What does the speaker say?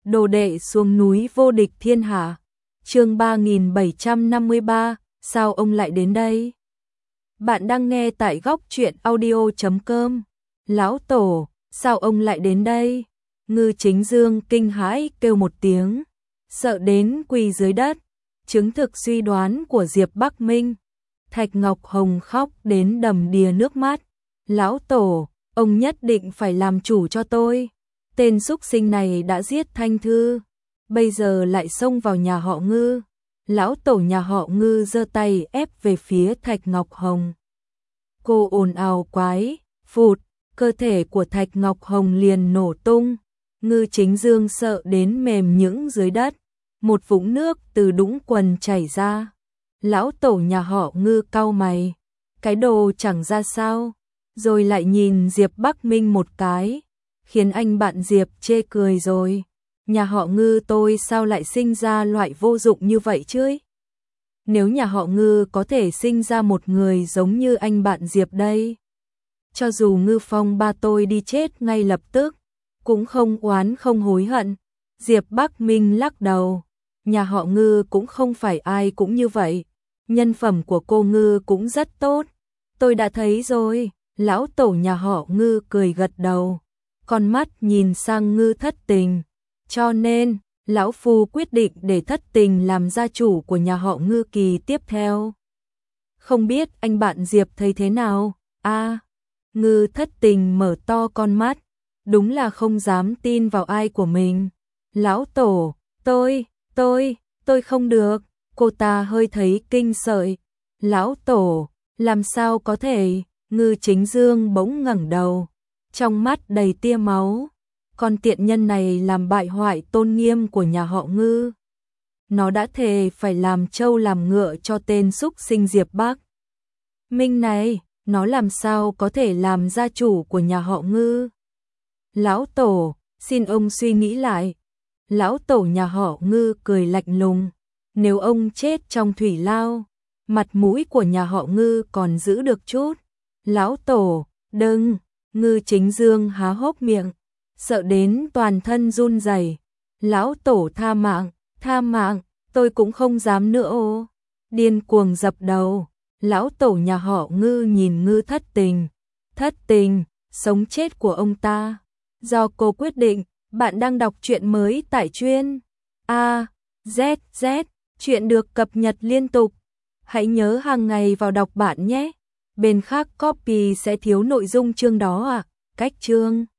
Đồ đệ xuống núi vô địch thiên hạ. Chương 3753, sao ông lại đến đây? Bạn đang nghe tại góc truyện audio.com. Lão tổ, sao ông lại đến đây? Ngư Chính Dương kinh hãi kêu một tiếng, sợ đến quỳ dưới đất, chứng thực suy đoán của Diệp Bắc Minh. Thạch Ngọc Hồng khóc đến đầm đìa nước mắt. Lão tổ, ông nhất định phải làm chủ cho tôi. Tên súc sinh này đã giết Thanh Thư, bây giờ lại xông vào nhà họ Ngư. Lão tổ nhà họ Ngư giơ tay ép về phía Thạch Ngọc Hồng. Cô ồn ào quái, phụt, cơ thể của Thạch Ngọc Hồng liền nổ tung. Ngư Chính Dương sợ đến mềm nhũn dưới đất, một vũng nước từ đũng quần chảy ra. Lão tổ nhà họ Ngư cau mày, cái đồ chẳng ra sao, rồi lại nhìn Diệp Bắc Minh một cái, khiến anh bạn Diệp chê cười rồi. Nhà họ Ngư tôi sao lại sinh ra loại vô dụng như vậy chứ? Nếu nhà họ Ngư có thể sinh ra một người giống như anh bạn Diệp đây, cho dù Ngư Phong ba tôi đi chết ngay lập tức, cũng không oán không hối hận. Diệp Bắc Minh lắc đầu, nhà họ Ngư cũng không phải ai cũng như vậy, nhân phẩm của cô Ngư cũng rất tốt. Tôi đã thấy rồi. Lão tổ nhà họ Ngư cười gật đầu, con mắt nhìn sang Ngư Thất Tình. Cho nên, lão phu quyết định để Thất Tình làm gia chủ của nhà họ Ngư kỳ tiếp theo. Không biết anh bạn Diệp thấy thế nào? Ngư Thất Tình mở to con mắt, đúng là không dám tin vào ai của mình. Lão tổ, tôi không được. Cô ta hơi thấy kinh sợi. Lão tổ, làm sao có thể? Ngư Chính Dương bỗng ngẩng đầu, trong mắt đầy tia máu. Con tiện nhân này làm bại hoại tôn nghiêm của nhà họ Ngư. Nó đã thề phải làm trâu làm ngựa cho tên súc sinh Diệp Bắc Minh này, nó làm sao có thể làm gia chủ của nhà họ Ngư? Lão tổ, xin ông suy nghĩ lại. Lão tổ nhà họ Ngư cười lạnh lùng, nếu ông chết trong thủy lao, mặt mũi của nhà họ Ngư còn giữ được chút. Lão tổ, đừng. Ngư Chính Dương há hốc miệng, sợ đến toàn thân run rẩy. Lão tổ tha mạng, tôi cũng không dám nữa ô. Điên cuồng dập đầu. Lão tổ nhà họ Ngư nhìn Ngư Thất Tình. Thất Tình, sống chết của ông ta do cô quyết định. Bạn đang đọc truyện mới tại truyện AZZ, truyện được cập nhật liên tục. Hãy nhớ hàng ngày vào đọc bạn nhé. Bên khác copy sẽ thiếu nội dung chương đó à? Cách chương